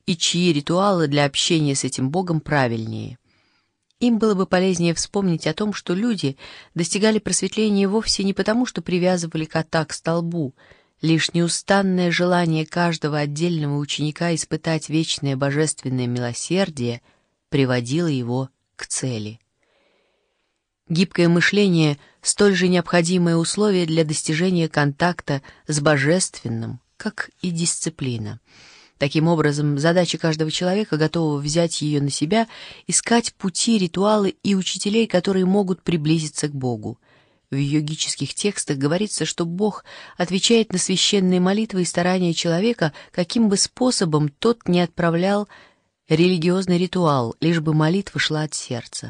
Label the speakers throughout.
Speaker 1: и чьи ритуалы для общения с этим Богом правильнее. Им было бы полезнее вспомнить о том, что люди достигали просветления вовсе не потому, что привязывали кота к столбу. Лишь неустанное желание каждого отдельного ученика испытать вечное божественное милосердие приводило его к цели. Гибкое мышление — столь же необходимое условие для достижения контакта с божественным, как и дисциплина. Таким образом, задача каждого человека, готового взять ее на себя, искать пути, ритуалы и учителей, которые могут приблизиться к Богу. В йогических текстах говорится, что Бог отвечает на священные молитвы и старания человека, каким бы способом тот не отправлял религиозный ритуал, лишь бы молитва шла от сердца.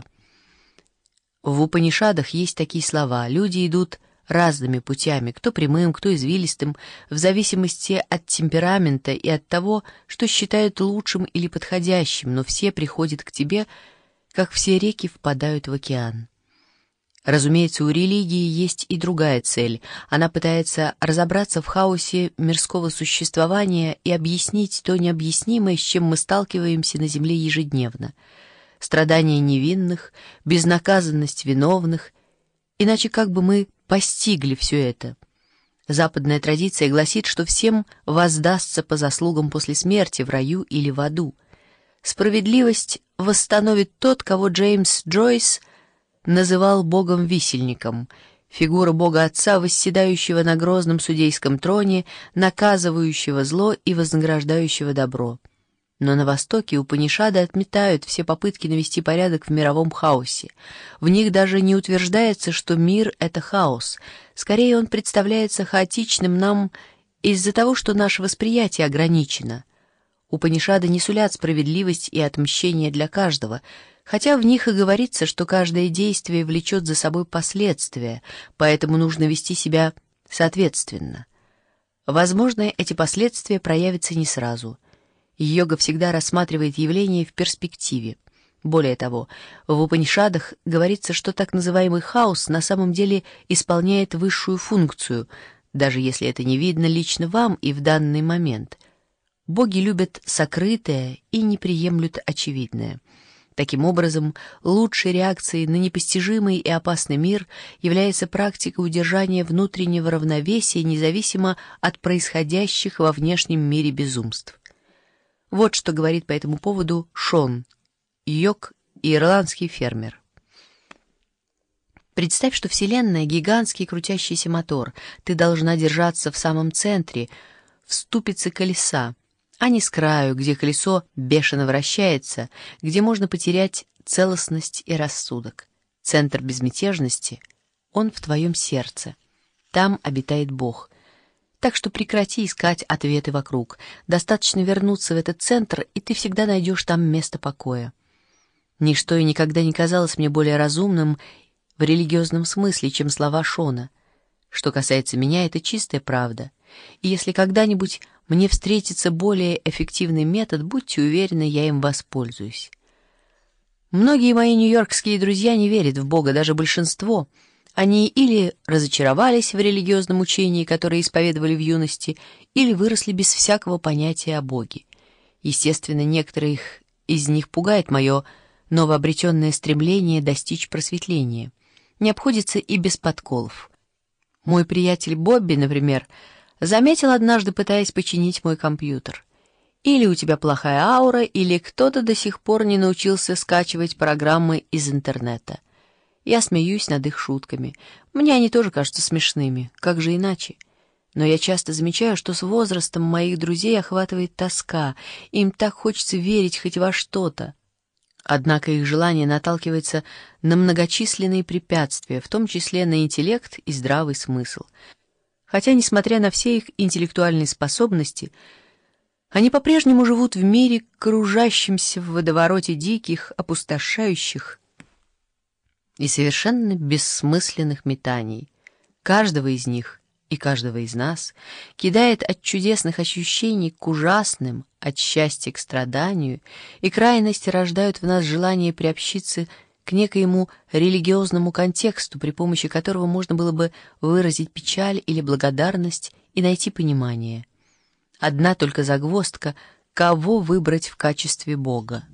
Speaker 1: В Упанишадах есть такие слова: «Люди идут разными путями, кто прямым, кто извилистым, в зависимости от темперамента и от того, что считают лучшим или подходящим, но все приходят к тебе, как все реки впадают в океан». Разумеется, у религии есть и другая цель. Она пытается разобраться в хаосе мирского существования и объяснить то необъяснимое, с чем мы сталкиваемся на земле ежедневно. Страдания невинных, безнаказанность виновных. Иначе как бы мы постигли все это? Западная традиция гласит, что всем воздастся по заслугам после смерти в раю или в аду. Справедливость восстановит тот, кого Джеймс Джойс называл богом-висельником, фигура Бога Отца, восседающего на грозном судейском троне, наказывающего зло и вознаграждающего добро. Но на Востоке Упанишады отметают все попытки навести порядок в мировом хаосе. В них даже не утверждается, что мир — это хаос. Скорее, он представляется хаотичным нам из-за того, что наше восприятие ограничено. Упанишады не сулят справедливость и отмщение для каждого, хотя в них и говорится, что каждое действие влечет за собой последствия, поэтому нужно вести себя соответственно. Возможно, эти последствия проявятся не сразу. Йога всегда рассматривает явление в перспективе. Более того, в Упанишадах говорится, что так называемый хаос на самом деле исполняет высшую функцию, даже если это не видно лично вам и в данный момент. Боги любят сокрытое и не приемлют очевидное. Таким образом, лучшей реакцией на непостижимый и опасный мир является практика удержания внутреннего равновесия независимо от происходящих во внешнем мире безумств. Вот что говорит по этому поводу Шон, йог и ирландский фермер. Представь, что Вселенная — гигантский крутящийся мотор. Ты должна держаться в самом центре, в ступице колеса, а не с краю, где колесо бешено вращается, где можно потерять целостность и рассудок. Центр безмятежности — он в твоем сердце. Там обитает Бог. Так что прекрати искать ответы вокруг. Достаточно вернуться в этот центр, и ты всегда найдешь там место покоя. Ничто и никогда не казалось мне более разумным в религиозном смысле, чем слова Шона. Что касается меня, это чистая правда. И если когда-нибудь мне встретится более эффективный метод, будьте уверены, я им воспользуюсь. Многие мои нью-йоркские друзья не верят в Бога, даже большинство. Они или разочаровались в религиозном учении, которое исповедовали в юности, или выросли без всякого понятия о Боге. Естественно, некоторых из них пугает мое новообретенное стремление достичь просветления. Не обходится и без подколов. Мой приятель Бобби, например, заметил однажды, пытаясь починить мой компьютер: или у тебя плохая аура, или кто-то до сих пор не научился скачивать программы из интернета. Я смеюсь над их шутками. Мне они тоже кажутся смешными, как же иначе? Но я часто замечаю, что с возрастом моих друзей охватывает тоска, им так хочется верить хоть во что-то. Однако их желание наталкивается на многочисленные препятствия, в том числе на интеллект и здравый смысл. Хотя, несмотря на все их интеллектуальные способности, они по-прежнему живут в мире, кружащемся в водовороте диких, опустошающих и совершенно бессмысленных метаний. Каждого из них и каждого из нас кидает от чудесных ощущений к ужасным, от счастья к страданию, и крайности рождают в нас желание приобщиться к некоему религиозному контексту, при помощи которого можно было бы выразить печаль или благодарность и найти понимание. Одна только загвоздка: кого выбрать в качестве Бога.